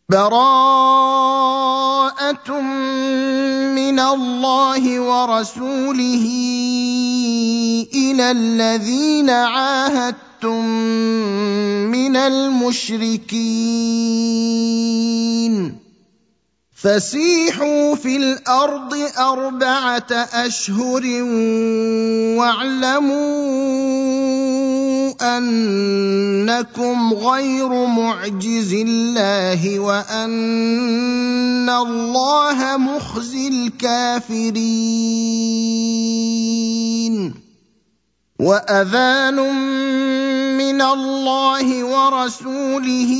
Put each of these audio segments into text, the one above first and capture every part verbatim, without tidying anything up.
بَرَاءَةٌ مِّنَ اللَّهِ وَرَسُولِهِ إِلَى الَّذِينَ عَاهَدتُّم مِّنَ الْمُشْرِكِينَ فَسِيحُوا فِي الْأَرْضِ أَرْبَعَةَ أَشْهُرٍ وَاعْلَمُوا أَنَّكُمْ غَيْرُ مُعْجِزِي اللَّهِ وَأَنَّ اللَّهَ مُخْزِي الْكَافِرِينَ وَأَذَانٌ مِّنَ اللَّهِ وَرَسُولِهِ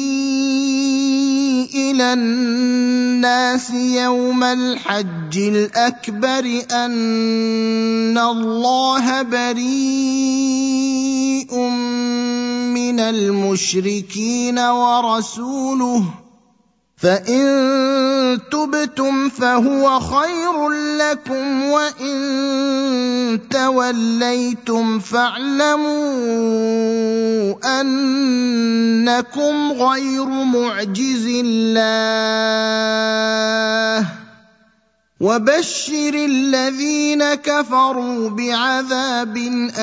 إِلَى النَّاسِ يَوْمَ الْحَجِّ الْأَكْبَرِ أَنَّ اللَّهَ بَرِيءٌ مِّنَ الْمُشْرِكِينَ وَرَسُولُهُ فَإِن تُبْتُمْ فَهُوَ خَيْرٌ لَّكُمْ وَإِن تَوَلَّيْتُمْ فَاعْلَمُوا أَنَّكُمْ غَيْرُ مُعْجِزِي اللَّهِ وَبَشِّرِ الَّذِينَ كَفَرُوا بِعَذَابٍ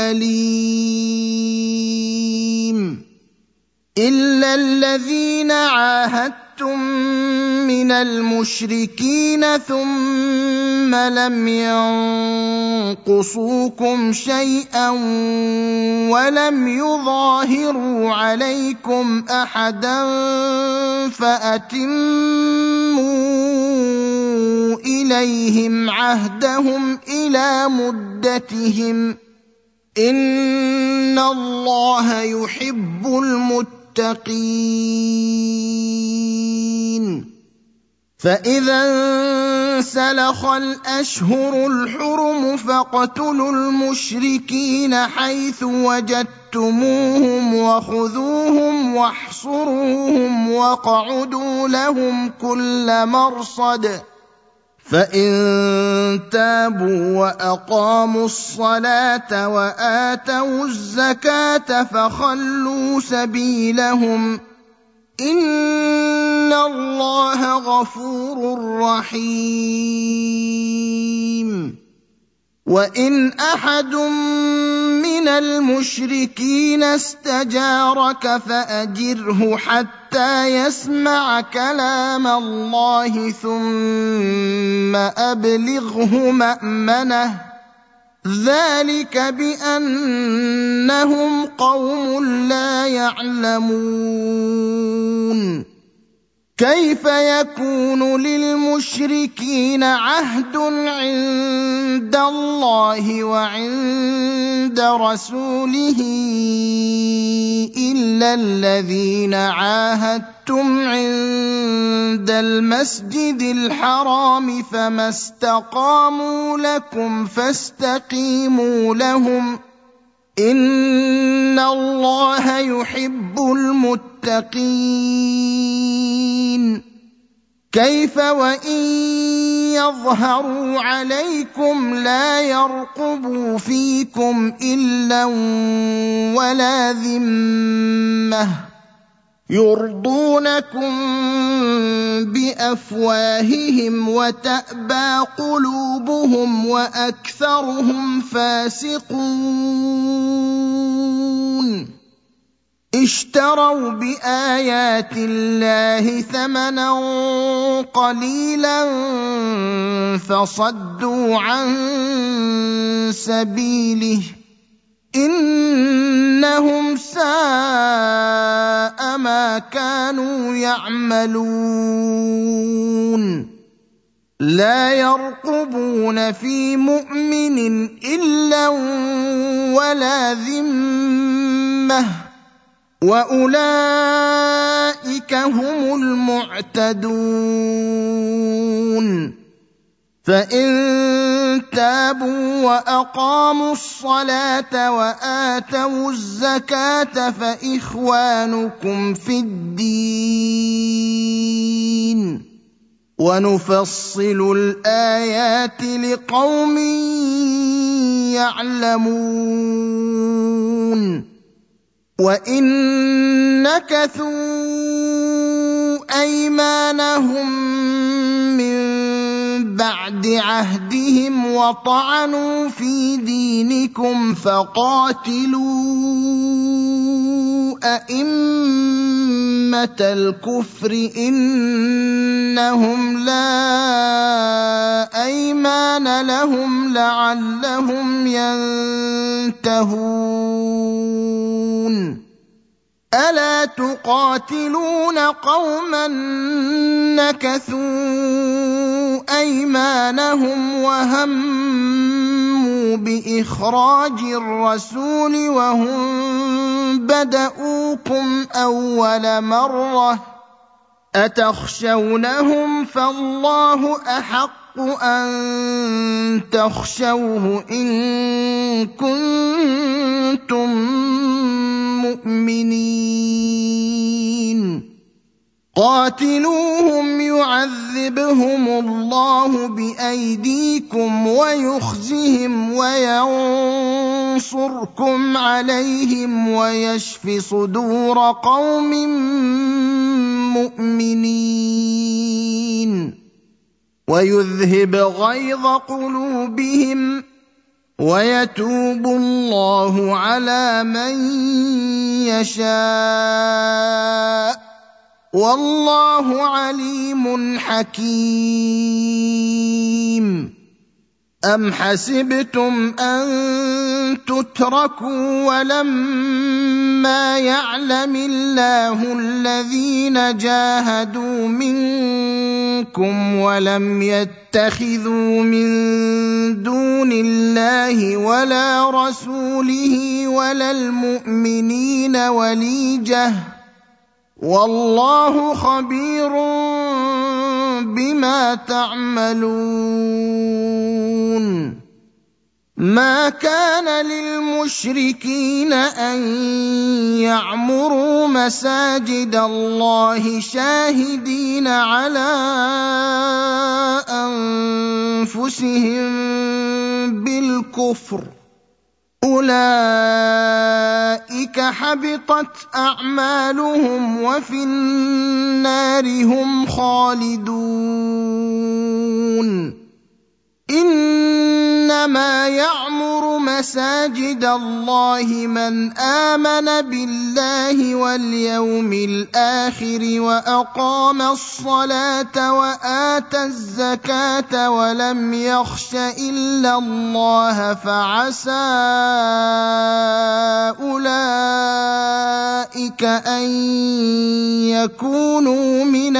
أَلِيمٍ إِلَّا الَّذِينَ عَاهَدتُّم مِّنَ الْمُشْرِكِينَ ثُمَّ لَمْ يَنقُصُوكُمْ شَيْئًا وَلَمْ يُظَاهِرُوا عَلَيْكُمْ أَحَدًا فَأَتِمُّوا إِلَيْهِمْ عَهْدَهُمْ إِلَىٰ مُدَّتِهِمْ ۚ إِنَّ اللَّهَ يُحِبُّ الْمُتَّقِينَ فَإِذَا انسَلَخَ الْأَشْهُرُ الْحُرُمُ فَاقْتُلُوا الْمُشْرِكِينَ حَيْثُ وَجَدتُّمُوهُمْ وَخُذُوهُمْ وَاحْصُرُوهُمْ وَاقْعُدُوا لَهُمْ كُلَّ مَرْصَدٍ فَإِن تَابُوا وَأَقَامُوا الصَّلَاةَ وَآتَوُا الزَّكَاةَ فَخَلُّوا سَبِيلَهُمْ ۚ إِنَّ اللَّهَ غَفُورٌ رَّحِيمٌ وَإِنْ أَحَدٌ مِّنَ الْمُشْرِكِينَ اسْتَجَارَكَ فَأَجِرْهُ حَتَّىٰ يَسْمَعَ كَلَامَ اللَّهِ ثُمَّ أَبْلِغْهُ مَأْمَنَهُ ۚ ذَٰلِكَ بِأَنَّهُمْ قَوْمٌ لَّا يَعْلَمُونَ كَيْفَ يَكُونُ لِلْمُشْرِكِينَ عَهْدٌ عِندَ اللَّهِ وَعِندَ رَسُولِهِ إِلَّا الَّذِينَ عَاهَدتُّمْ عِندَ الْمَسْجِدِ الْحَرَامِ فَمَا اسْتَقَامُوا لَكُمْ فَاسْتَقِيمُوا لَهُمْ ۚ إِنَّ اللَّهَ يُحِبُّ الْمُتَّقِينَ كَيْفَ وَإِن يَظْهَرُوا عَلَيْكُمْ لَا يَرْقُبُوا فِيكُمْ إِلًّا وَلَا ذِمَّةً يُرْضُونَكُم بِأَفْوَاهِهِمْ وَتَأْبَىٰ قُلُوبُهُمْ وَأَكْثَرُهُمْ فَاسِقُونَ اشْتَرَوْا بِآيَاتِ اللَّهِ ثَمَنًا قَلِيلًا فَصَدُّوا عَن سَبِيلِهِ ۚ إِنَّهُمْ سَاءَ مَا كَانُوا يَعْمَلُونَ لَا يَرْقُبُونَ فِي مُؤْمِنٍ إِلًّا وَلَا ذِمَّةً ۚ وَأُولَٰئِكَ هُمُ الْمُعْتَدُونَ فَإِن تَابُوا وَأَقَامُوا الصَّلَاةَ وَآتَوُا الزَّكَاةَ فَإِخْوَانُكُمْ فِي الدِّينِ ۗ وَنُفَصِّلُ الْآيَاتِ لِقَوْمٍ يَعْلَمُونَ وَإِن نَّكَثُوا أيمانهم من بعد عهدهم وطعنوا في دينكم فقاتلوا أئمة الكفر إنهم لا أيمان لهم لعلهم ينتهون ألا تقاتلون قوما نكثوا أيمانهم وهموا بإخراج الرسول وهم بدؤوكم أول مرة أتخشونهم فالله أحق أن تخشوه إن كنتم مؤمنين قاتلوهم يعذبهم الله بأيديكم ويخزهم وينصركم عليهم ويشف صدور قوم مؤمنين ويذهب غيظ قلوبهم ويتوب الله على من يشاء والله عليم حكيم أم حسبتم أن تتركوا ولما يعلم الله الذين جاهدوا منكم ولم يتخذوا من دون الله ولا رسوله ولا المؤمنين وليجة والله خبير بما تعملون ما كان للمشركين أن يعمروا مساجد الله شاهدين على أنفسهم بالكفر أولئك حبطت أعمالهم وفي النار هم خالدون إنما يعمر مساجد الله من آمن بالله واليوم الآخر وأقام الصلاة وآتى الزكاة ولم يخش إلا الله فعسى أولئك أن يكونوا من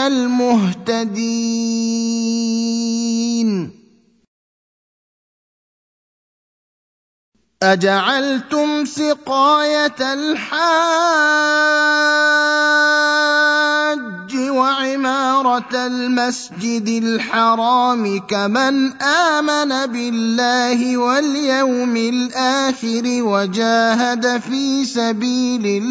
المهتدين أجعلتم سقاية الحاج وعمارة المسجد الحرام كمن آمن بالله واليوم الآخر وجاهد في سبيل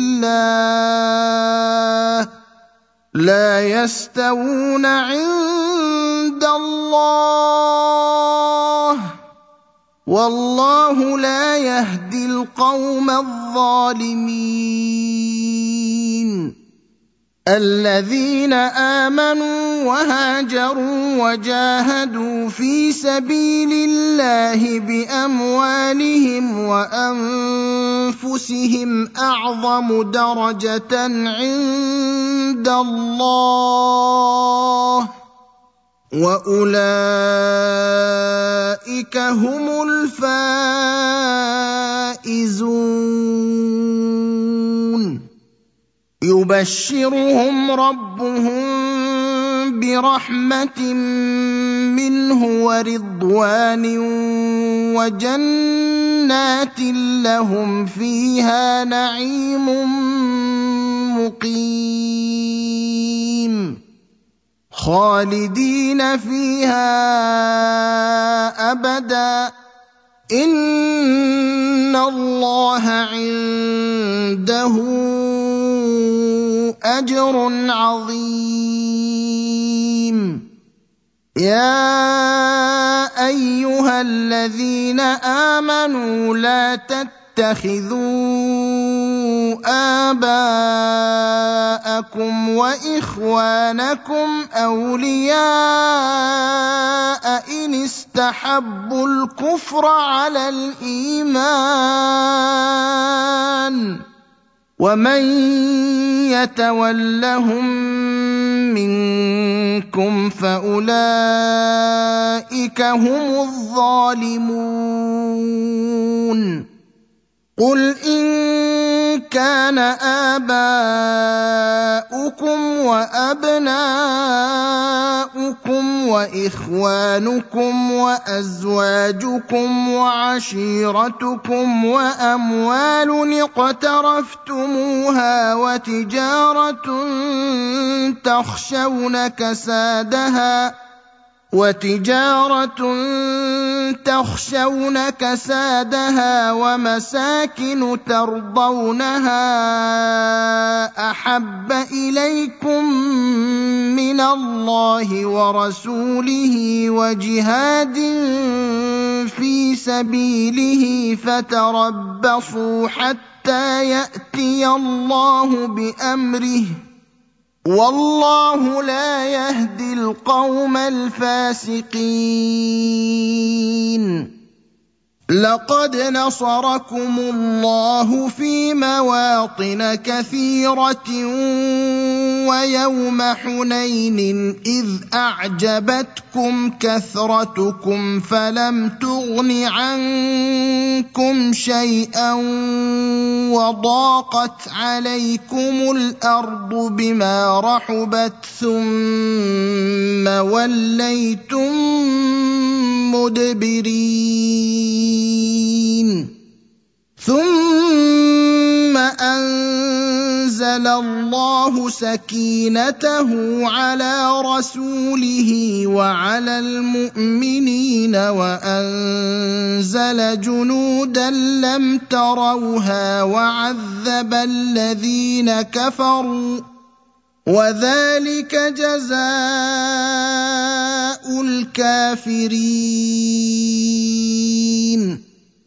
الله لا يستوون عند الله والله لا يهدي القوم الظالمين الذين آمنوا وهاجروا وجاهدوا في سبيل الله بأموالهم وأنفسهم أعظم درجة عند الله وأولئك هم الفائزون يبشرهم ربهم برحمة منه ورضوان وجنات لهم فيها نعيم مقيم خالدين فيها أبدا إن الله عنده أجر عظيم يا أيها الذين آمنوا لا تتبعوا تتخذوا آباءكم وإخوانكم أولياء إن استحبوا الكفر على الإيمان ومن يتولهم منكم فأولئك هم الظالمون قل إن كان آباؤكم وأبناؤكم وإخوانكم وأزواجكم وعشيرتكم وأموال اقترفتموها وتجارة تخشون كسادها وتجارة تخشون كسادها ومساكن ترضونها أحب إليكم من الله ورسوله وجهاد في سبيله فتربصوا حتى يأتي الله بأمره والله لا يهدي القوم الفاسقين لقد نصركم الله في مواطن كثيرة ويوم حنين إذ أعجبتكم كثرتكم فلم تغن عنكم شيئا وضاقت عليكم الأرض بما رحبت ثم وليتم مدبرين ثم أنزل الله سكينته على رسوله وعلى المؤمنين وأنزل جنودا لم تروها وعذب الذين كفروا وذلك جزاء الكافرين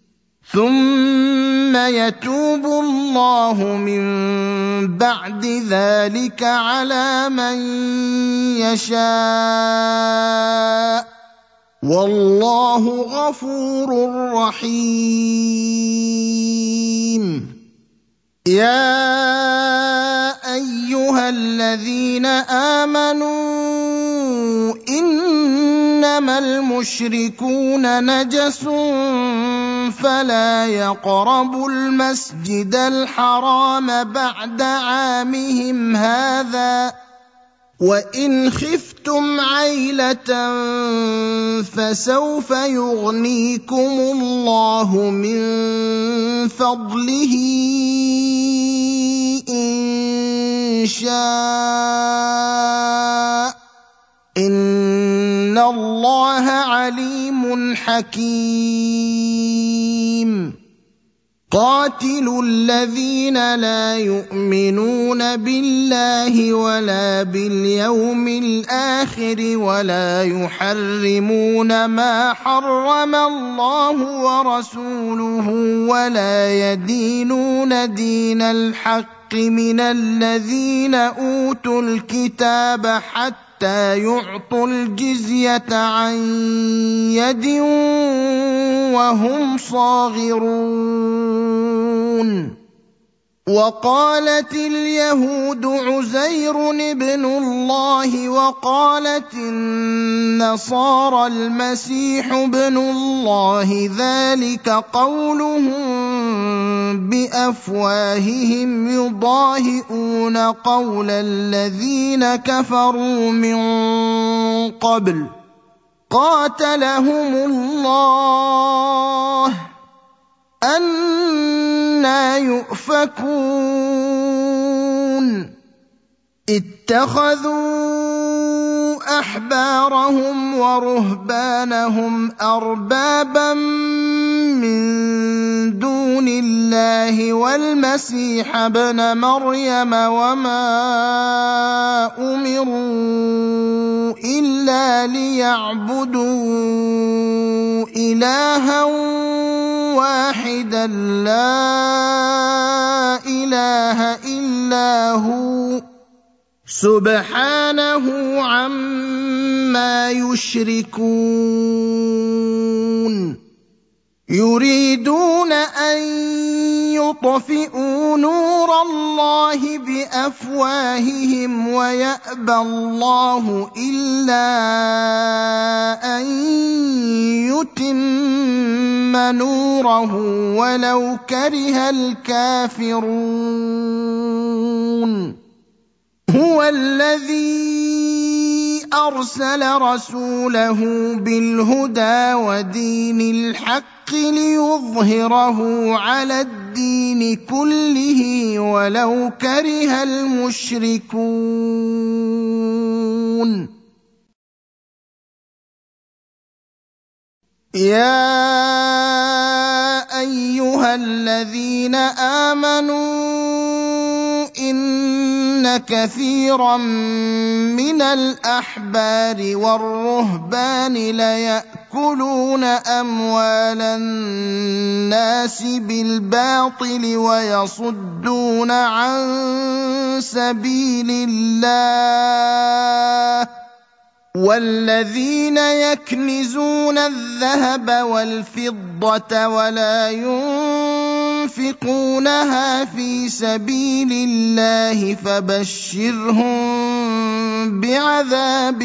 ثم يتوب الله من بعد ذلك على من يشاء والله غفور رحيم يا أيها الذين آمنوا إنما المشركون نجس فلا يقربوا المسجد الحرام بعد عامهم هذا وإن خفتم عيلة فسوف يغنيكم الله من فضله إن شاء إن الله عليم حكيم قاتلوا الذين لا يؤمنون بالله ولا باليوم الآخر ولا يحرمون ما حرم الله ورسوله ولا يدينون دين الحق من الذين أوتوا الكتاب حتى يعطوا الجزية عن يد وهم صاغرون وقالت اليهود عزير ابن الله وقالت النصارى المسيح ابن الله ذلك قولهم بأفواههم يضاهئون قول الذين كفروا من قبل قاتلهم الله أنى يؤفكون اتخذوا أحبارهم ورهبانهم أربابا من دون الله والمسيح ابن مريم وما أمروا إلا ليعبدوا إلها واحدا واحدا لا إله إلا هو سبحانه عما يشركون يريدون أن يطفئوا نور الله بأفواههم ويأبى الله إلا أن يتم نوره ولو كره الكافرون هو الذي أرسل رسوله بالهدى ودين الحق ليظهره على الدين كله ولو كره المشركون يا أيها الذين آمنوا إن كثيرا من الأحبار والرهبان ليأكلون أموال الناس بالباطل ويصدون عن سبيل الله والذين يكنزون الذهب والفضة ولا ينفقونها في سبيل الله فبشرهم بعذاب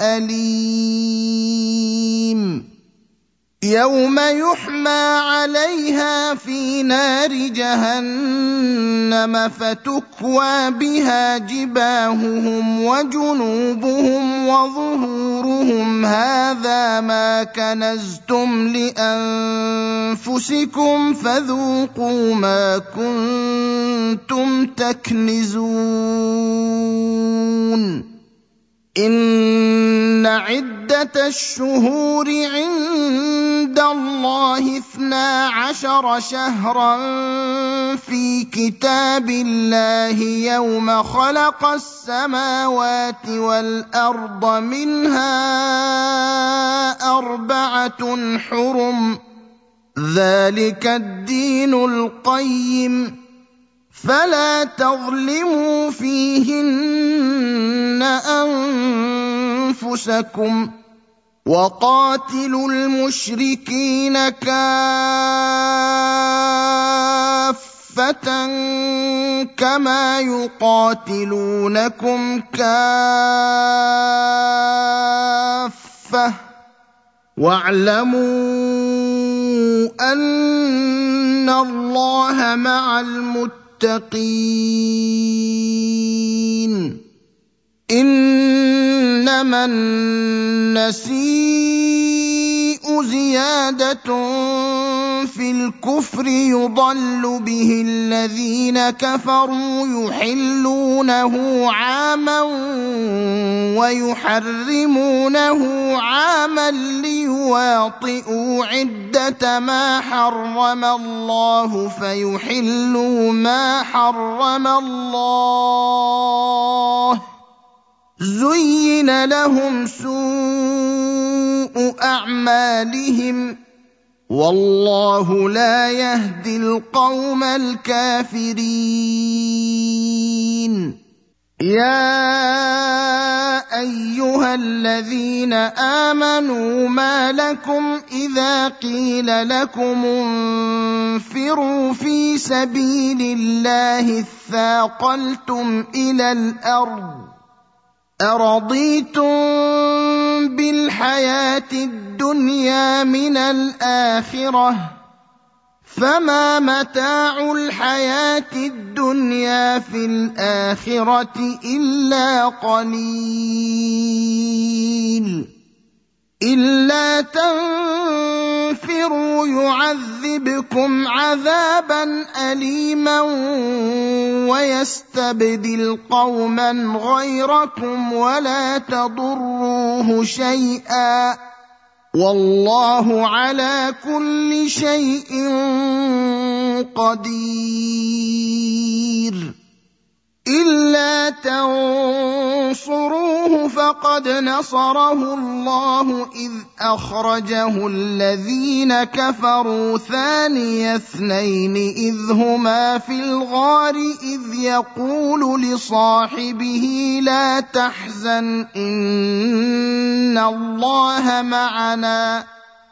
أليم يوم يحمى عليها في نار جهنم فتكوى بها جباههم وجنوبهم وظهورهم هذا ما كنزتم لأنفسكم فذوقوا ما كنتم تكنزون إن عدة الشهور عند الله اثنا عشر شهرا في كتاب الله يوم خلق السماوات والأرض منها أربعة حرم ذلك الدين القيم فلا تظلموا فيهن أنفسكم وقاتلوا المشركين كافة كما يقاتلونكم كافة واعلموا أن الله مع المتقين المتقين إنما النسيء زيادة في الكفر يضل به الذين كفروا يحلونه عاما ويحرمونه عاما ليواطئوا عدة ما حرم الله فيحلوا ما حرم الله زين لهم سوء أعمالهم والله لا يهدي القوم الكافرين يا أيها الذين آمنوا ما لكم إذا قيل لكم انفروا في سبيل الله اثاقلتم إلى الأرض أرضيتم بالحياة الدنيا من الآخرة فما متاع الحياة الدنيا في الآخرة إلا قليل إلا تنفروا يعذبكم عذابا أليما ويستبدل قوما غيركم ولا تضروه شيئا والله على كل شيء قدير إلا تنصروه فقد نصره الله إذ أخرجه الذين كفروا ثاني اثنين إذ هما في الغار إذ يقول لصاحبه لا تحزن إن الله معنا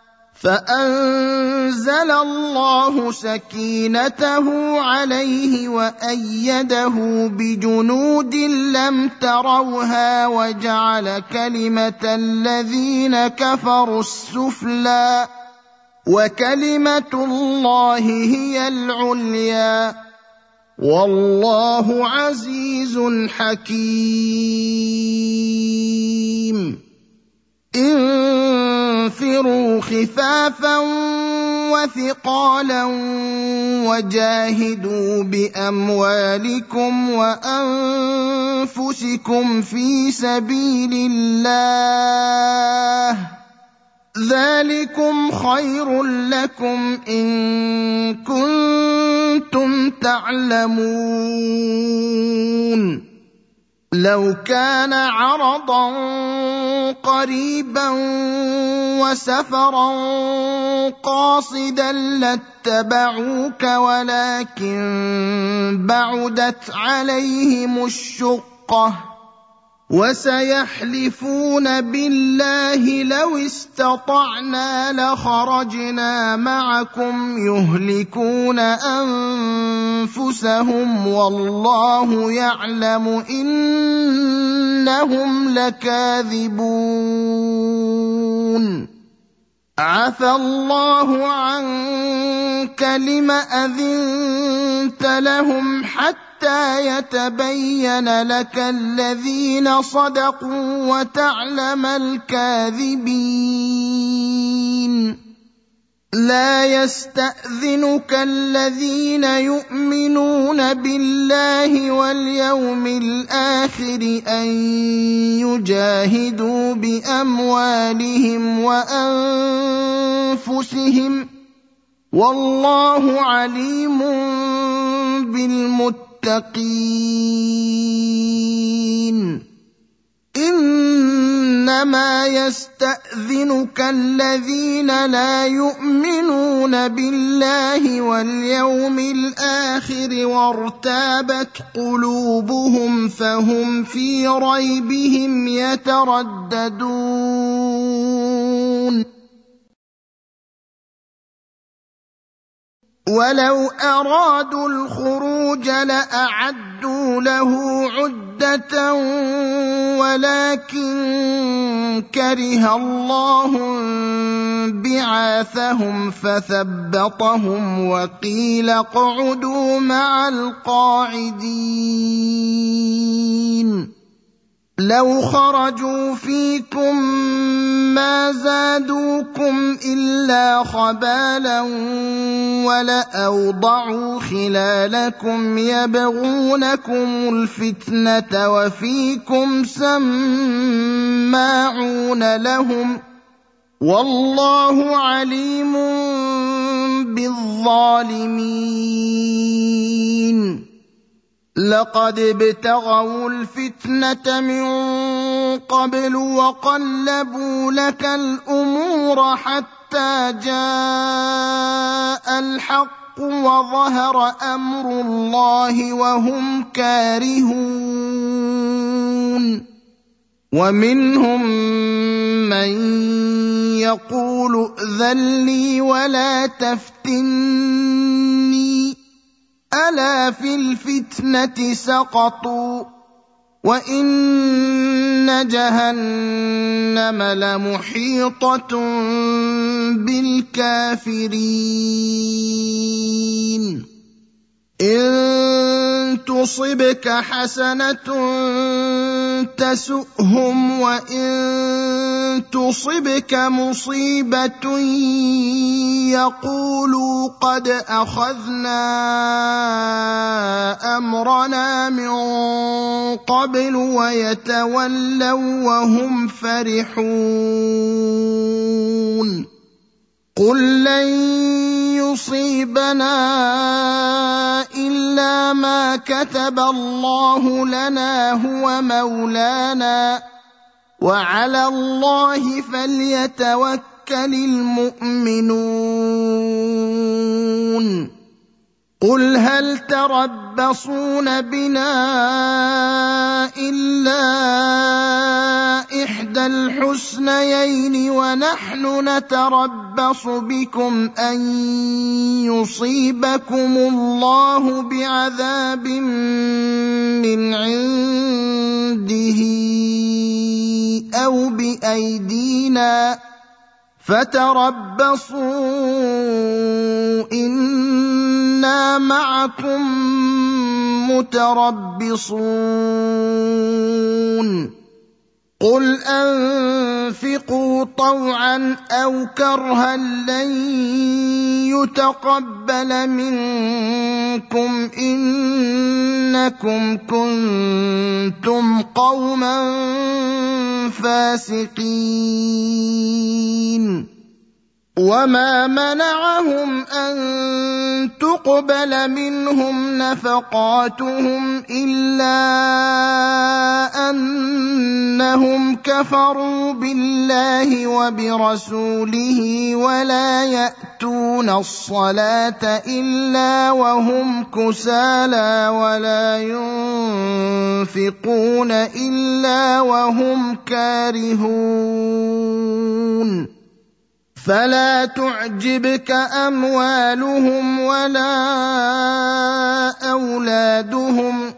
فأنزل الله سكينته عليه وأيده بجنود لم تروها وجعل كلمة الذين كفروا السفلى وكلمة الله هي العليا والله عزيز حكيم. انفروا خفافا وثقالا وجاهدوا بأموالكم وأنفسكم في سبيل الله ذلكم خير لكم إن كنتم تعلمون. لو كان عرضا قريبا وسفرا قاصدا لاتبعوك ولكن بعدت عليهم الشقة وسيحلفون بالله لو استطعنا لخرجنا معكم يهلكون أنفسهم والله يعلم إنهم لكاذبون. عفى الله عنك لم أذنت لهم حتى يتبين لك الذين صدقوا وتعلم الكاذبين. لا يستأذنك الذين يؤمنون بالله واليوم الآخر أن يجاهدوا بأموالهم وأنفسهم والله عليم بالمتقين. إنما يستأذنك الذين لا يؤمنون بالله واليوم الآخر وارتابت قلوبهم فهم في ريبهم يترددون. ولو أرادوا الخروج لأعدوا له عدة ولكن كره الله بعاثهم فثبطهم وقيل اقعدوا مع القاعدين. لو خرجوا فيكم ما زادوكم إلا خبالا ولأوضعوا خلالكم يبغونكم الفتنة وفيكم سماعون لهم والله عليم بالظالمين. لقد ابتغوا الفتنة من قبل وقلبوا لك الأمور حتى جاء الحق وظهر أمر الله وهم كارهون. ومنهم من يقول ائذن لي ولا تفتني ألا في الفتنة سقطوا وإن جهنم لمحيطة بالكافرين. إن تصبك حسنة تسؤهم وإن تصبك مصيبة يقولوا قد أخذنا أمرنا من قبل ويتولوا وهم فرحون. قل لن يصيبنا إلا ما كتب الله لنا هو مولانا وعلى الله فليتوكل المؤمنون قل هل تربصون بنا إلا إحدى الحسنيين ونحن نتربص بكم أن يصيبكم الله بعذاب من عنده أو بأيدينا فتربصوا إنا معكم متربصون قل أنفقوا طوعا أو كرها لن يتقبل منكم إنكم كنتم قوما فاسقين وما منعهم أن تقبل منهم نفقاتهم إلا أنهم كفروا بالله وبرسوله ولا يأتون الصلاة إلا وهم كسالى ولا ينفقون إلا وهم كارهون فلا تعجبك أموالهم ولا أولادهم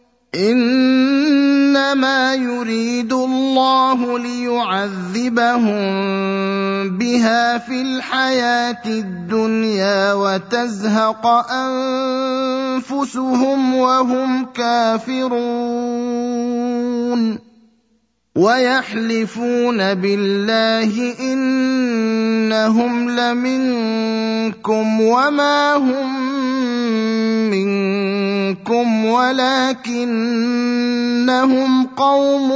إنما يريد الله ليعذبهم بها في الحياة الدنيا وتزهق أنفسهم وهم كافرون ويحلفون بالله إنهم لمنكم وما هم منكم ولكنهم قوم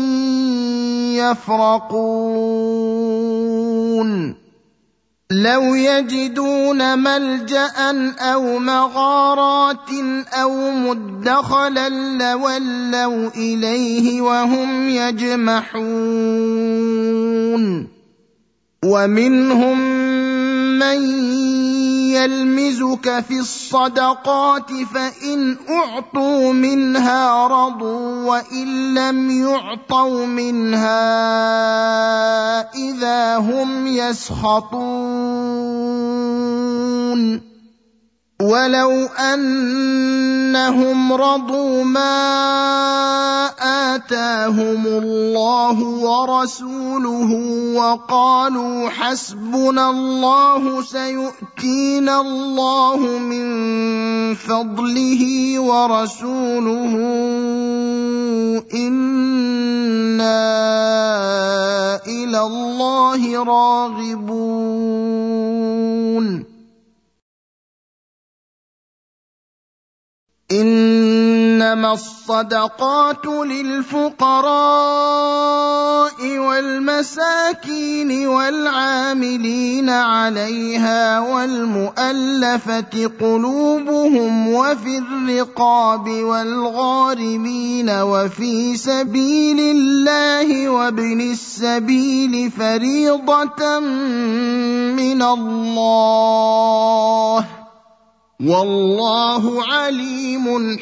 يفرقون لو يجدون ملجأ أو مغارات أو مدخلا لولوا إليه وهم يجمحون ومنهم من يلمزك في الصدقات فإن أعطوا منها رضوا وإن لم يعطوا منها إذا هم يسخطون ولو أنهم رضوا ما آتاهم الله ورسوله وقالوا حسبنا الله سيؤتينا الله من فضله ورسوله إنا إلى الله راغبون إنما الصدقات للفقراء والمساكين والعاملين عليها والمؤلفة قلوبهم وفي الرقاب والغارمين وفي سبيل الله وابن السبيل فريضة من الله والله عليم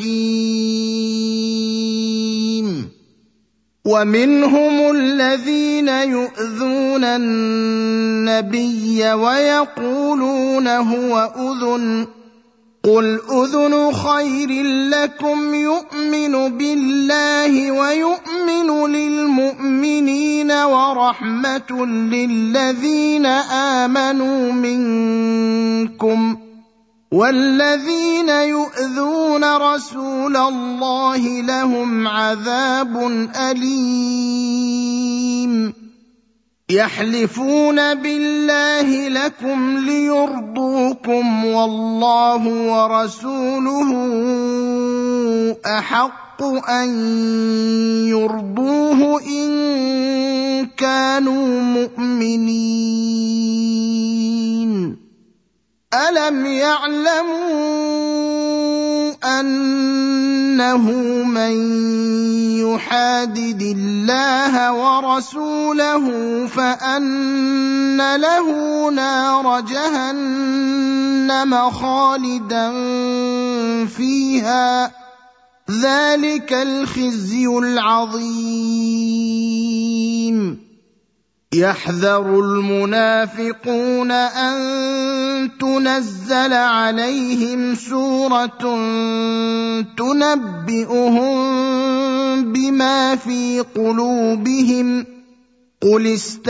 حكيم ومنهم الذين يؤذون النبي ويقولون هو أذن قل أذن خير لكم يؤمن بالله ويؤمن للمؤمنين ورحمة للذين آمنوا منكم والذين يؤذون رسول الله لهم عذاب أليم يحلفون بالله لكم ليرضوكم والله ورسوله أحق أن يرضوه إن كانوا مؤمنين ألم يعلموا أنه من يحادد الله ورسوله فأن له نار جهنم خالدا فيها ذلك الخزي العظيم. يحذر المنافقون أن تنزل عليهم سورة تنبئهم بما في قلوبهم قل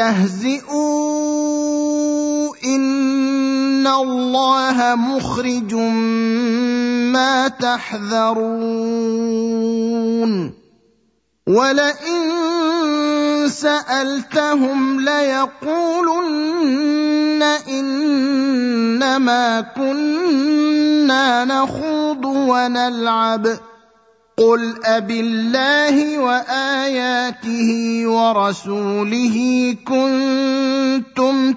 استهزئوا إن الله مخرج ما تحذرون ولئن سألتهم ليقولن إنما كنا نخوض ونلعب قل أبالله وآياته ورسوله كنتم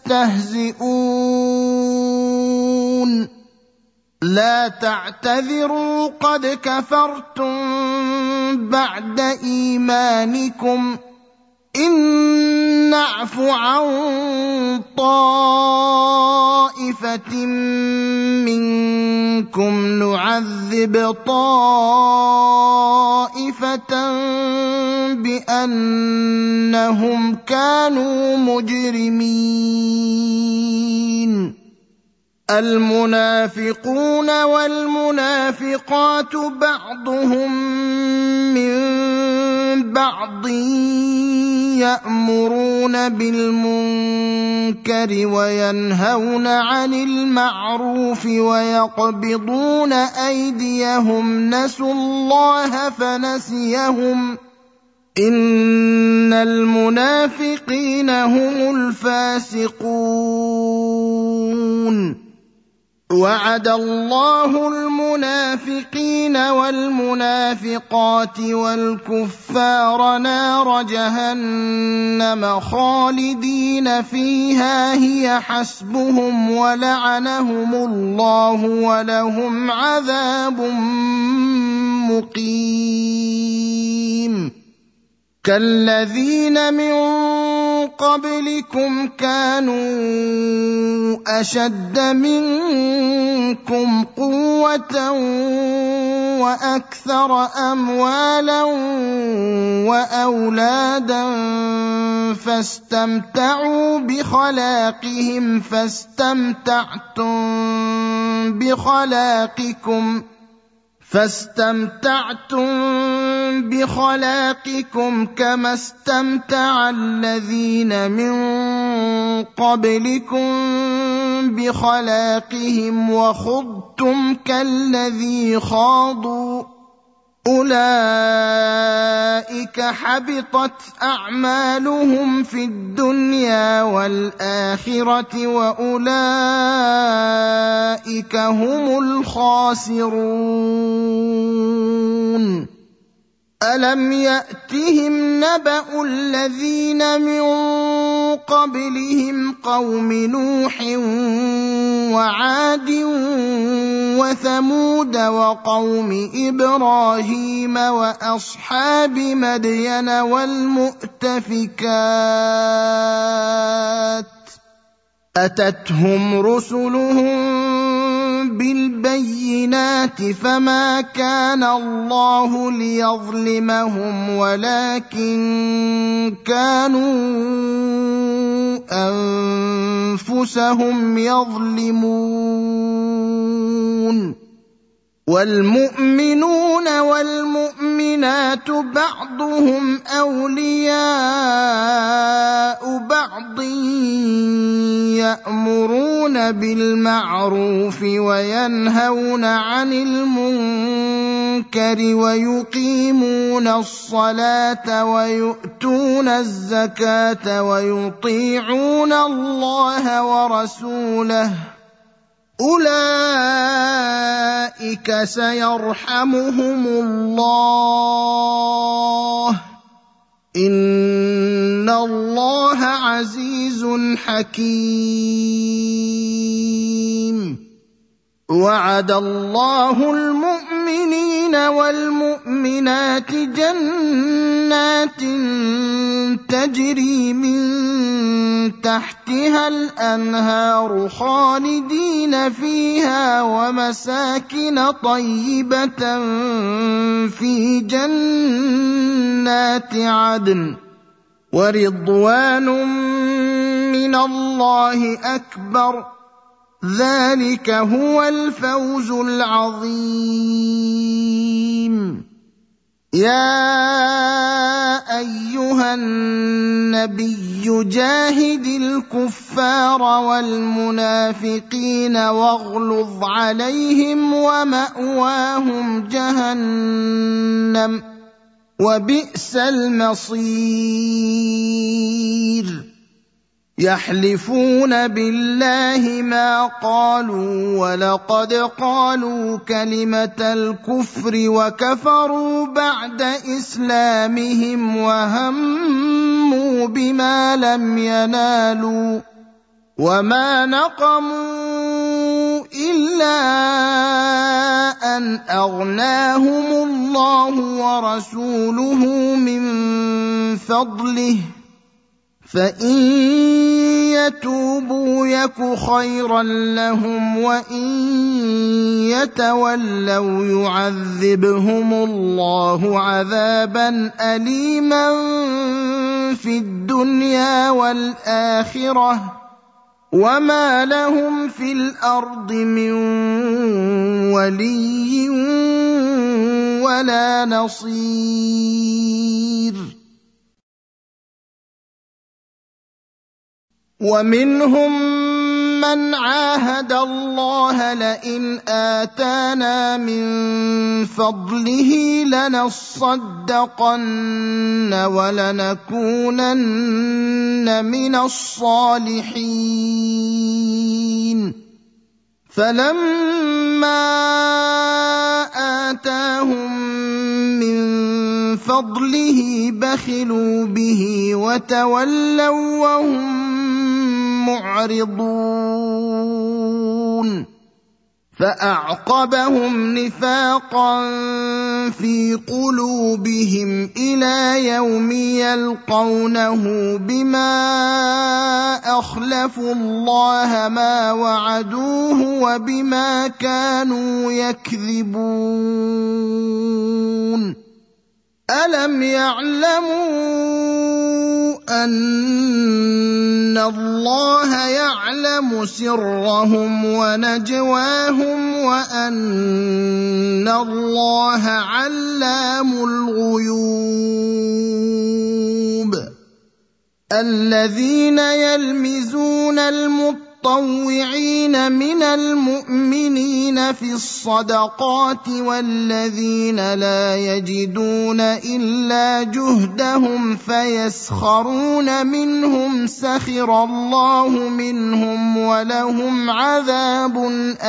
تستهزئون لا تعتذروا قد كفرتم بعد إيمانكم إن نعف عن طائفة منكم نعذب طائفة بأنهم كانوا مجرمين. المنافقون والمنافقات بعضهم من بعض يأمرون بالمنكر وينهون عن المعروف ويقبضون أيديهم نسوا الله فنسيهم إن المنافقين هم الفاسقون. وعد الله المنافقين والمنافقات والكفار نار جهنم خالدين فيها هي حسبهم ولعنهم الله ولهم عذاب مقيم. كالذين من قبلكم كانوا أشد منكم قوة وأكثر أموالا وأولادا فاستمتعوا بخلاقهم فاستمتعتم بخلاقكم فاستمتعتم بخلاقكم كما استمتع الذين من قبلكم بخلاقهم وخضتم كالذي خاضوا أولئك حبطت أعمالهم في الدنيا والآخرة وأولئك هم الخاسرون. ألم يأتهم نبأ الذين من قبلهم قوم نوح وعاد وثمود وقوم إبراهيم وأصحاب مدين والمؤتفكات أتتهم رسلهم بالبينات فما كان الله ليظلمهم ولكن كانوا أنفسهم يظلمون. والمؤمنون والمؤمنات بعضهم أولياء بعض يأمرون بالمعروف وينهون عن المنكر ويقيمون الصلاة ويؤتون الزكاة ويطيعون الله ورسوله أولئك سيرحمهم الله إن الله عزيز حكيم. وعد الله المؤمنين المؤمنين والمؤمنات جنات تجري من تحتها الأنهار خالدين فيها ومساكن طيبة في جنات عدن ورضوان من الله أكبر ذلك هو الفوز العظيم. يا أيها النبي جاهد الكفار والمنافقين واغلظ عليهم ومأواهم جهنم وبئس المصير. يحلفون بالله ما قالوا ولقد قالوا كلمة الكفر وكفروا بعد إسلامهم وهموا بما لم ينالوا وما نقموا إلا أن أغناهم الله ورسوله من فضله فإن يتوبوا يك خيرا لهم وإن يتولوا يعذبهم الله عذابا أليما في الدنيا والآخرة وما لهم في الأرض من ولي ولا نصير. ومنهم من عاهد الله لئن آتانا من فضله لنصدقن ولنكونن من الصالحين فلما آتاهم من فضله بخلوا به وتولوا وهم معرضون فأعقبهم نفاقا في قلوبهم إلى يوم يلقونه بما أخلفوا الله ما وعدوه وبما كانوا يكذبون. ألم يعلموا أن الله يعلم سرهم ونجواهم وأن الله علام الغيوب. الذين يلمزون المطوعين من المؤمنين في الصدقات والذين لا يجدون إلا جهدهم فيسخرون منهم سخر الله منهم ولهم عذاب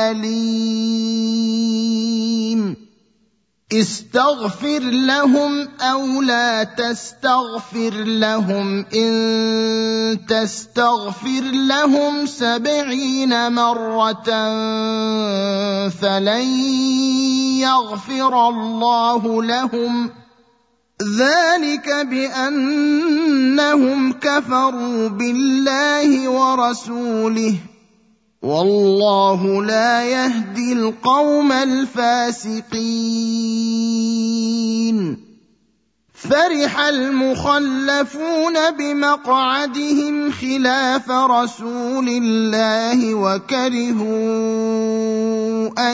أليم. استغفر لهم أو لا تستغفر لهم إن تستغفر لهم سبعين مرة فلن يغفر الله لهم ذلك بأنهم كفروا بالله ورسوله والله لا يهدي القوم الفاسقين. فرح المخلفون بمقعدهم خلاف رسول الله وكرهوا أن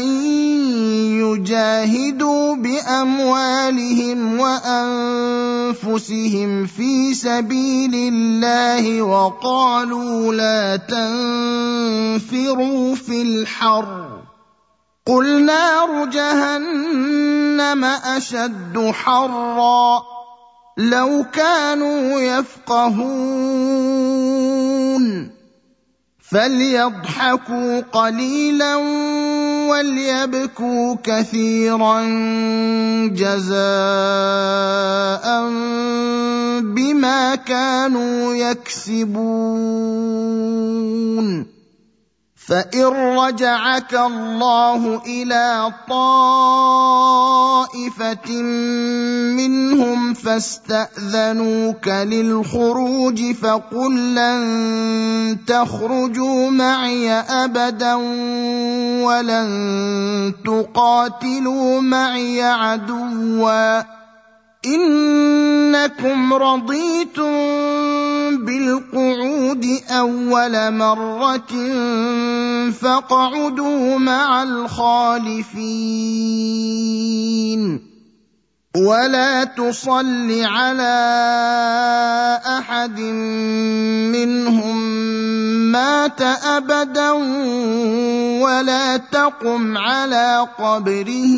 يجاهدوا بأموالهم وأنفسهم في سبيل الله وقالوا لا تنفروا في الحر قل نار جهنم أشد حرا لو كانوا يفقهون فليضحكوا قليلا وليبكوا كثيرا جزاء بما كانوا يكسبون. فإن رجعك الله إلى طائفة منهم فاستأذنوك للخروج فقل لن تخرجوا معي أبدا ولن تقاتلوا معي عدوا إنكم رضيتم بالقعود أول مرة فاقعدوا مع الخالفين ولا تصل على أحد منهم مات أبدا ولا تقم على قبره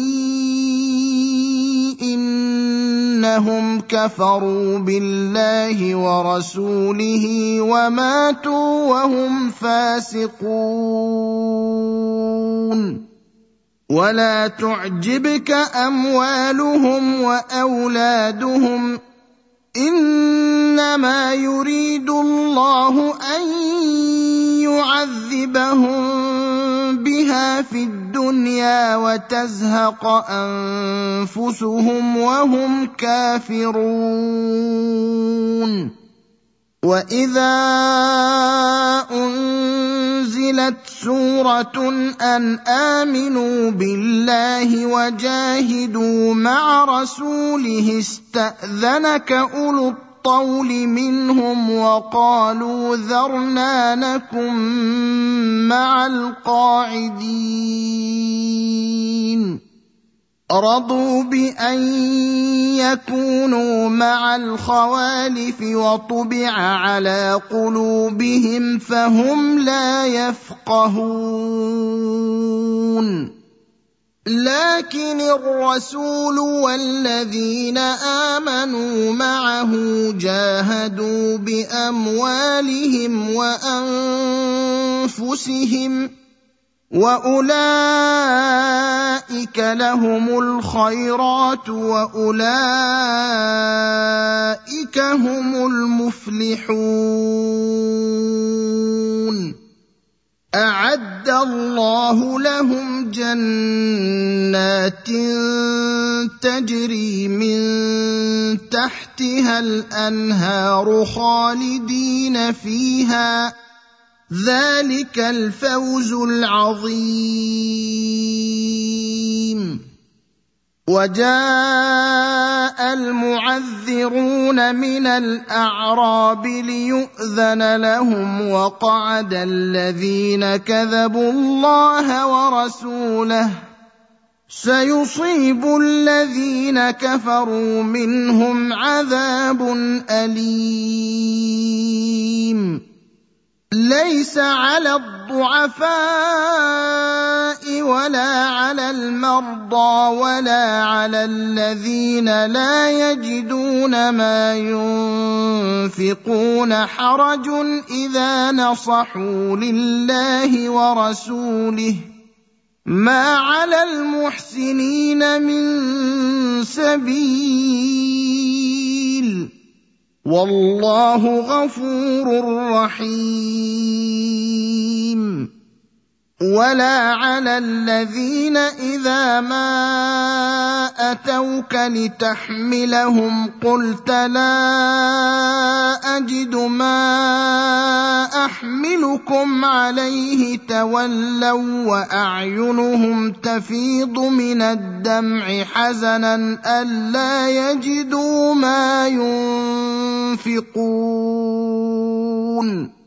إنهم كفروا بالله ورسوله وماتوا وهم فاسقون ولا تعجبك أموالهم وأولادهم إنما يريد الله أن يعذبهم بها في الدنيا وتزهق أنفسهم وهم كافرون وإذا أنزلت سورة أن آمنوا بالله وجاهدوا مع رسوله استأذنك أولو الطول منهم وقالوا ذرنا نكن مع القاعدين رضوا بأن يكونوا مع الخوالف وطبع على قلوبهم فهم لا يفقهون لكن الرسول والذين آمنوا معه جاهدوا بأموالهم وأنفسهم وأولئك لهم الخيرات وأولئك هم المفلحون أعد الله لهم جنات تجري من تحتها الأنهار خالدين فيها ذلك الفوز العظيم وجاء المعذرون من الأعراب ليؤذن لهم وقعد الذين كذبوا الله ورسوله سيصيب الذين كفروا منهم عذاب أليم ليس على الضعفاء ولا على المرضى ولا على الذين لا يجدون ما ينفقون حرج إذا نصحوا لله ورسوله ما على المحسنين من سبيل والله غفور رحيم ولا على الذين إذا ما أتوك لتحملهم قلت لا أجد ما أحملكم عليه تولوا وأعينهم تفيض من الدمع حزنا ألا يجدوا ما ينفقون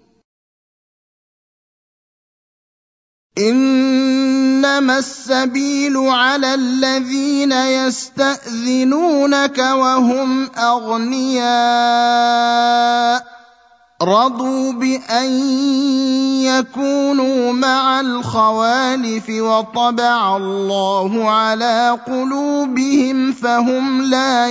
إنما السبيل على الذين يستأذنونك وهم أغنياء رضوا بأن يكونوا مع الخوالف وطبع الله على قلوبهم فهم لا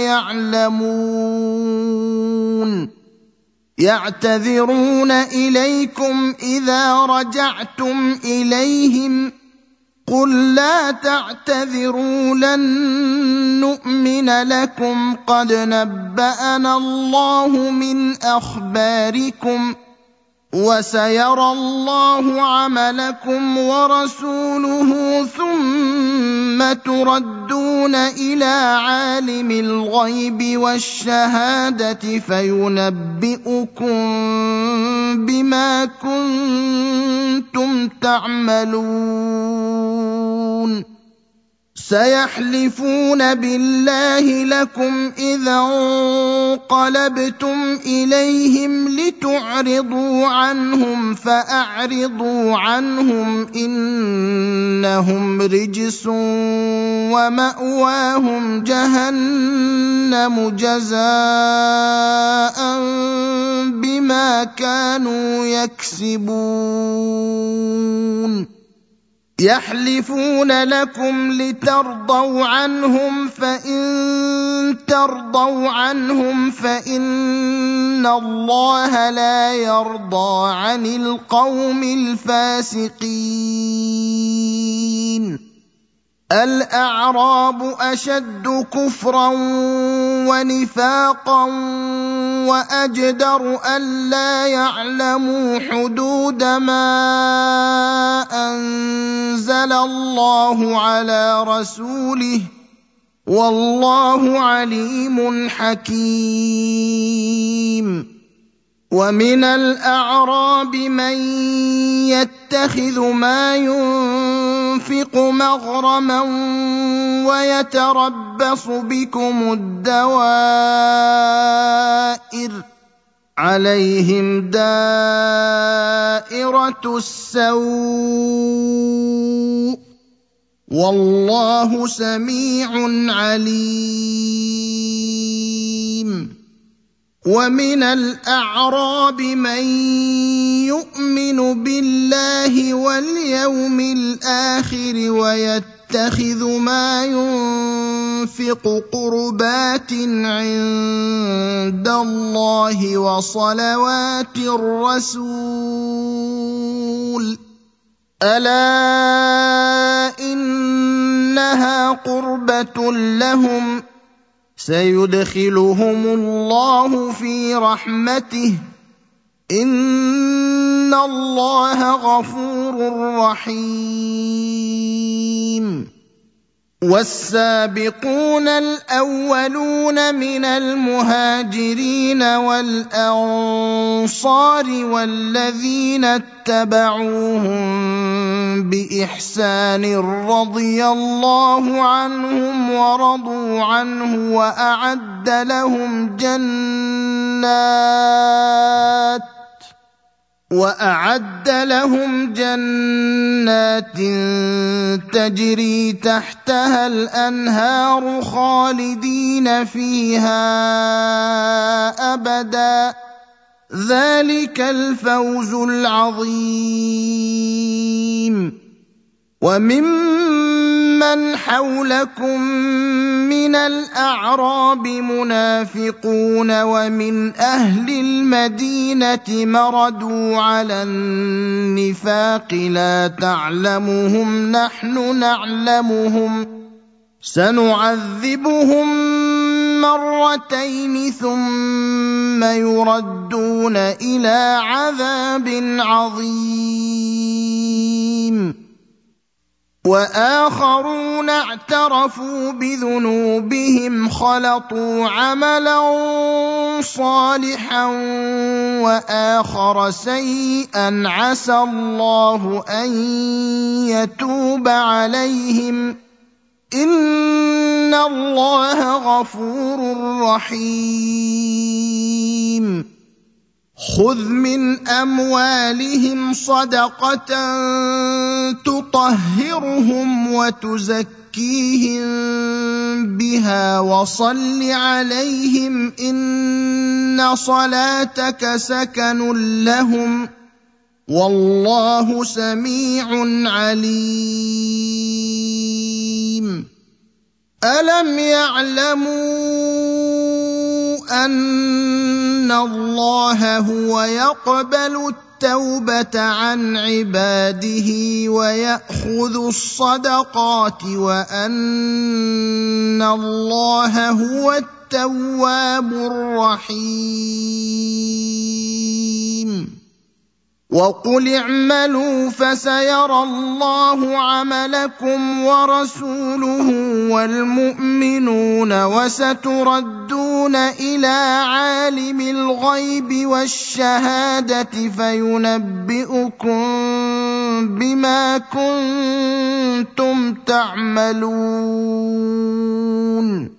يعلمون يعتذرون إليكم إذا رجعتم إليهم قل لا تعتذروا لن نؤمن لكم قد نبأنا الله من أخباركم وسيرى الله عملكم ورسوله ثم تردون إلى عالم الغيب والشهادة فينبئكم بما كنتم تعملون سيحلفون بالله لكم إذا انقلبتم إليهم لتعرضوا عنهم فأعرضوا عنهم إنهم رجس ومأواهم جهنم جزاء بما كانوا يكسبون يحلفون لكم لترضوا عنهم فإن ترضوا عنهم فإن الله لا يرضى عن القوم الفاسقين الأعراب أشد كفرا ونفاقا وأجدر ألا يعلموا حدود ما أنزل الله على رسوله والله عليم حكيم ومن الأعراب من يتخذ ما ينفق مغرما ويتربص بكم الدوائر عليهم دائرة السوء والله سميع عليم ومن الأعراب من يؤمن بالله واليوم الآخر ويتخذ ما ينفق قربات عند الله وصلوات الرسول ألا إنها قربة لهم سيدخلهم الله في رحمته إن الله غفور رحيم والسابقون الأولون من المهاجرين والأنصار والذين اتبعوهم بإحسان رضي الله عنهم ورضوا عنه وأعد لهم جنات وأعد لهم جنات تجري تحتها الأنهار خالدين فيها أبدا ذلك الفوز العظيم وممن حولكم من الأعراب منافقون ومن أهل المدينة مردوا على النفاق لا تعلمهم نحن نعلمهم سنعذبهم مرتين ثم يردون إلى عذاب عظيم وآخرون اعترفوا بذنوبهم خلطوا عملا صالحا وآخر سيئا عسى الله أن يتوب عليهم إن الله غفور رحيم خذ من أموالهم صدقة تطهرهم وتزكيهم بها وصل عليهم إن صلاتك سكن لهم والله سميع عليم ألم يعلموا أن الله هو يقبل التوبة عن عباده ويأخذ الصدقات وأن الله هو التواب الرحيم وقل اعملوا فسيرى الله عملكم ورسوله والمؤمنون وستردون إلى عالم الغيب والشهادة فينبئكم بما كنتم تعملون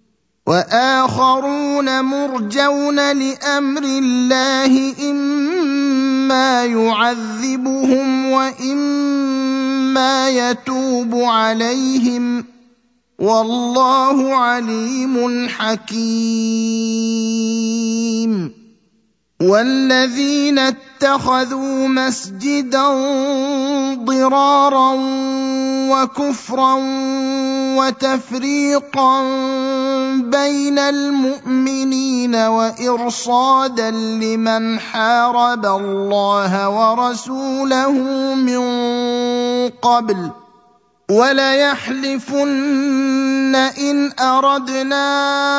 وآخرون مرجون لأمر الله إما يعذبهم وإما يتوب عليهم والله عليم حكيم والذين اتخذوا مسجدا ضرارا وكفرا وتفريقا بين المؤمنين وإرصادا لمن حارب الله ورسوله من قبل وليحلفن إن أردنا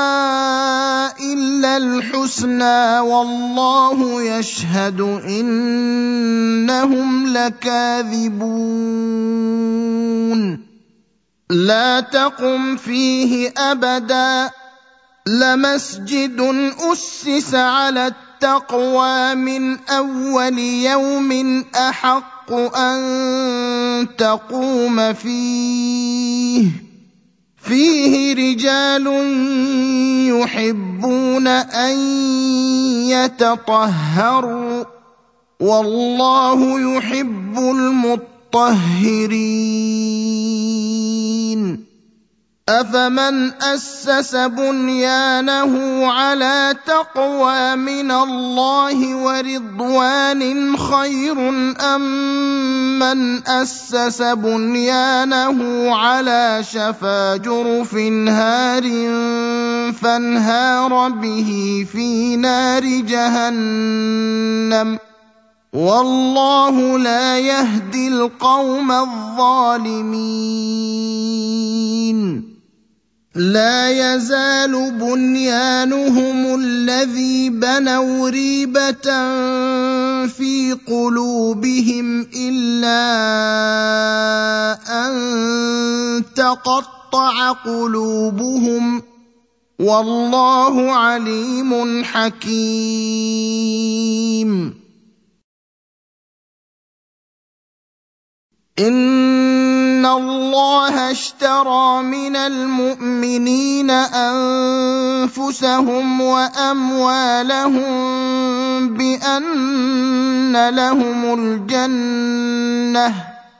إلا الحسنى والله يشهد إنهم لكاذبون لا تقم فيه أبدا لمسجد أسس على التقوى من أول يوم أحق أن تقوم فيه فيه رجال يحبون أن يتطهروا والله يحب المطهرين أفمن أسس بنيانه على تقوى من الله ورضوان خير أم من أسس بنيانه على شفا جرف هار فانهار به في نار جهنم والله لا يهدي القوم الظالمين لا يزال بنيانهم الذي بنوا ريبة في قلوبهم إلا أن تقطع قلوبهم والله عليم حكيم إن الله اشترى من المؤمنين أنفسهم وأموالهم بأن لهم الجنة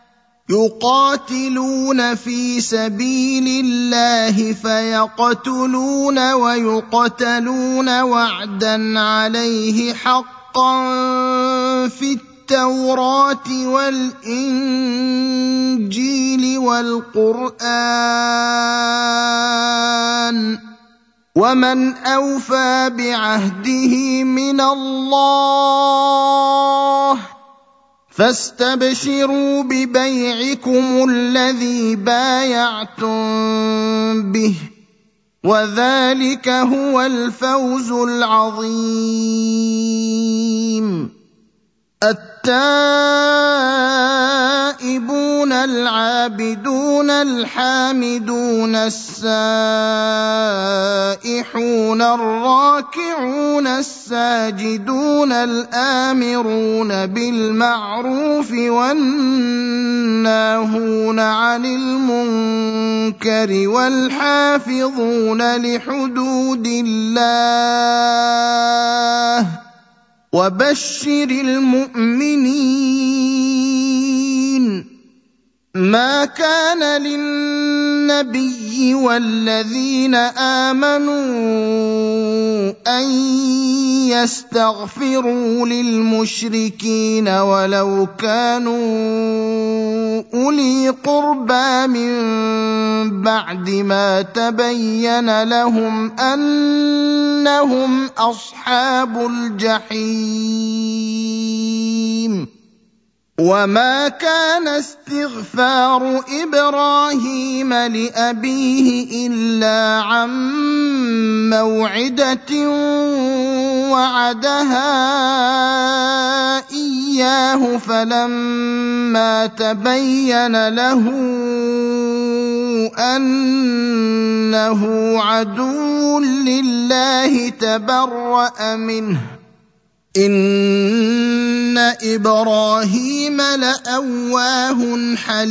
يقاتلون في سبيل الله فيقتلون ويقتلون وعدا عليه حقا في التوراة والإنجيل والقرآن ومن أوفى بعهده من الله فاستبشروا ببيعكم الذي بايعتم به وذلك هو الفوز العظيم التائبون العابدون الحامدون السائحون الراكعون الساجدون الآمرون بالمعروف والناهون عن المنكر والحافظون لحدود الله وبشر المؤمنين ما كان للنبي والذين آمنوا أن يستغفروا للمشركين ولو كانوا أولي قربى من بعد ما تبين لهم أنهم أصحاب الجحيم وما كان استغفار إبراهيم لأبيه إلا عن موعدة وعدها إياه إياه فلما تبين له أنه عدو لله تبرأ منه إن إبراهيم لأواه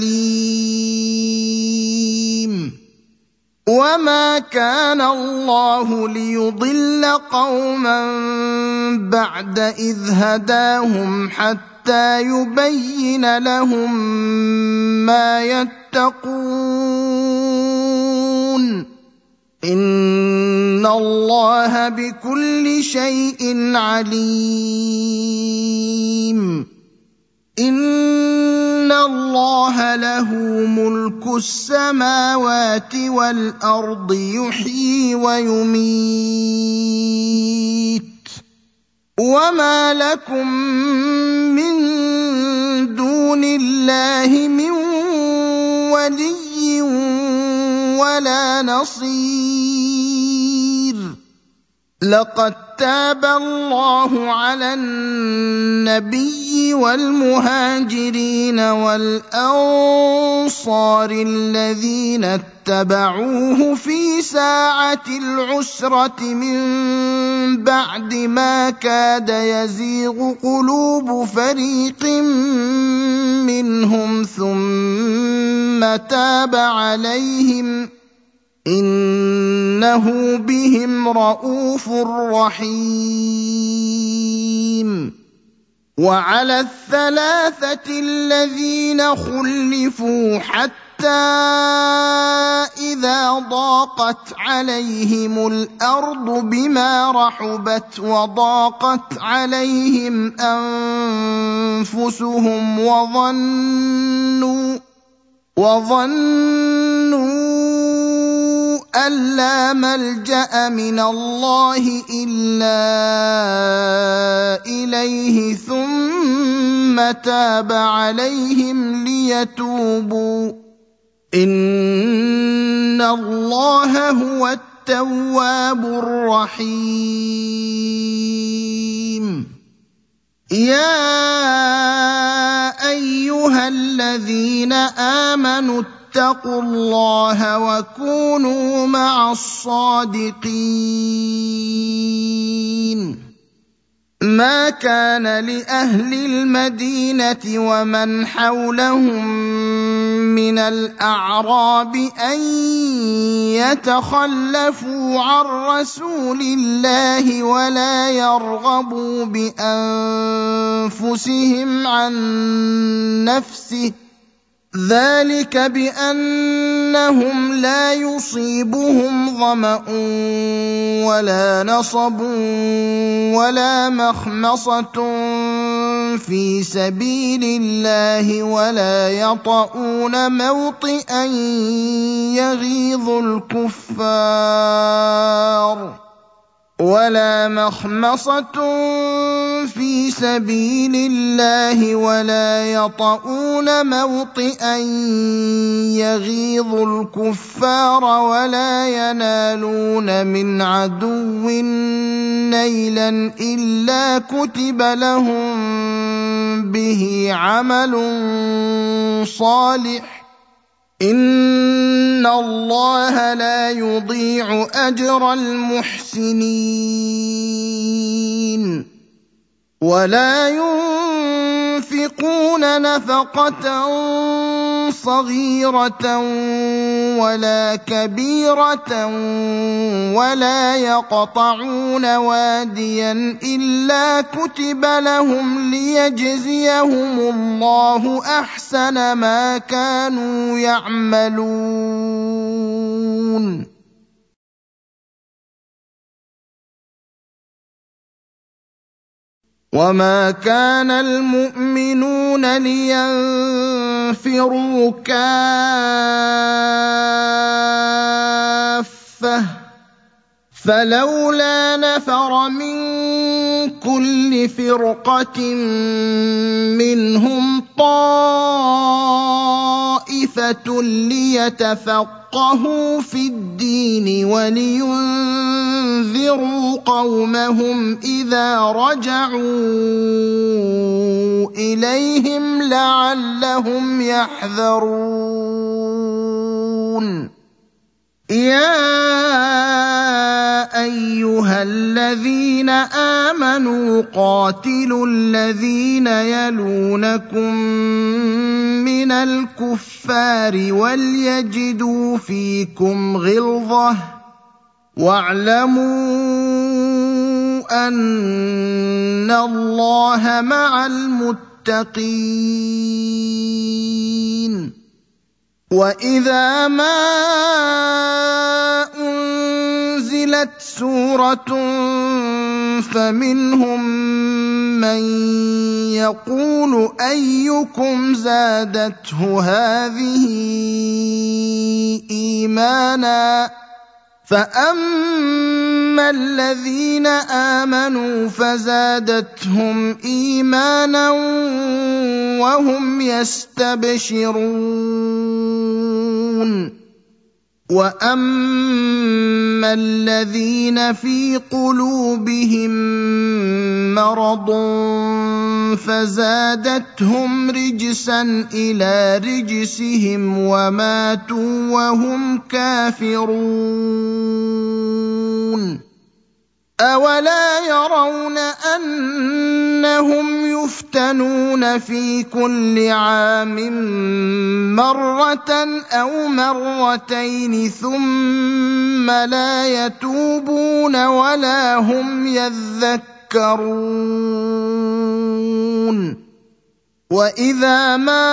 حليم وما كان الله ليضل قوما بعد إذ هداهم حتى يبين لهم ما يتقون إن الله بكل شيء عليم إن الله له ملك السماوات والأرض يحيي ويميت وما لكم من دون الله من ولي ولا نصير لقد تاب الله على النبي والمهاجرين والأنصار الذين اتبعوه في ساعة العسرة من بعد ما كاد يزيغ قلوب فريق منهم ثم تاب عليهم إنه بهم رءوف رحيم وعلى الثلاثة الذين خلفوا حتى إذا ضاقت عليهم الأرض بما رحبت وضاقت عليهم أنفسهم وظنوا وظنوا أن لا ملجأ من الله إلا إليه ثم تاب عليهم ليتوبوا إن الله هو التواب الرحيم يا أيها الذين آمنوا اتقوا الله وكونوا مع الصادقين ما كان لأهل المدينة ومن حولهم من الأعراب أن يتخلفوا عن رسول الله ولا يرغبوا بأنفسهم عن نفسه ذلك بأنهم لا يصيبهم ظمأ ولا نصب ولا مخمصة في سبيل الله ولا يطؤون موطئا يغيظ الكفار ولا مخمصة في سبيل الله ولا يطؤون موطئا يغيظ الكفار ولا ينالون من عدو نيلا إلا كتب لهم به عمل صالح إن الله لا يضيع أجر المحسنين ولا ينفقون نفقة صغيرة ولا كبيرة ولا يقطعون واديا إلا كتب لهم ليجزيهم الله أحسن ما كانوا يعملون وما كان المؤمنون لينفروا كافة فلولا نفر من كل فرقة منهم طائفة ليتفقهوا ليفقهوا في الدين ولينذروا قومهم إذا رجعوا إليهم لعلهم يحذرون يا أيها الذين آمنوا قاتلوا الذين يلونكم من الكفار وليجدوا فيكم غلظة واعلموا أن الله مع المتقين وإذا ما أنزلت سورة فمنهم من يقول أيكم زادته هذه إيمانا فأما الذين آمنوا فزادتهم إيمانا وهم يستبشرون وأما الذين في قلوبهم مرض فزادتهم رجسا إلى رجسهم وماتوا وهم كافرون أولا يرون أنهم يفتنون في كل عام مرة أو مرتين ثم لا يتوبون ولا هم يذكرون وإذا ما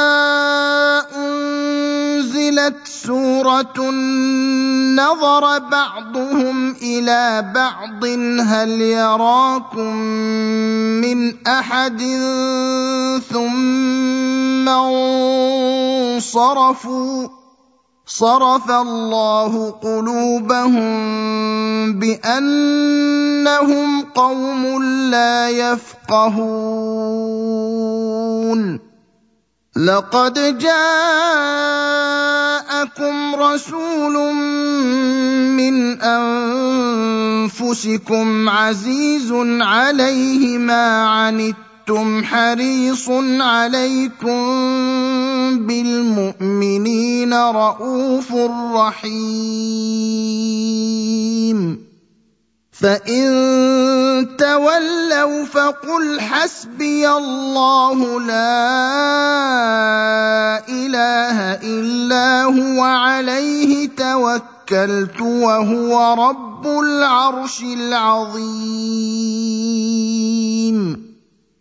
أنزلت سورة نظر بعضهم إلى بعض هل يراكم من أحد ثم انصرفوا صرف الله قلوبهم بأنهم قوم لا يفقهون لقد جاءكم رسول من أنفسكم عزيز عليه ما عنتم حريص عليكم بالمؤمنين رءوف رحيم فإن تولوا فقل حسبي الله لا إله إلا هو عليه توكلت وهو رب العرش العظيم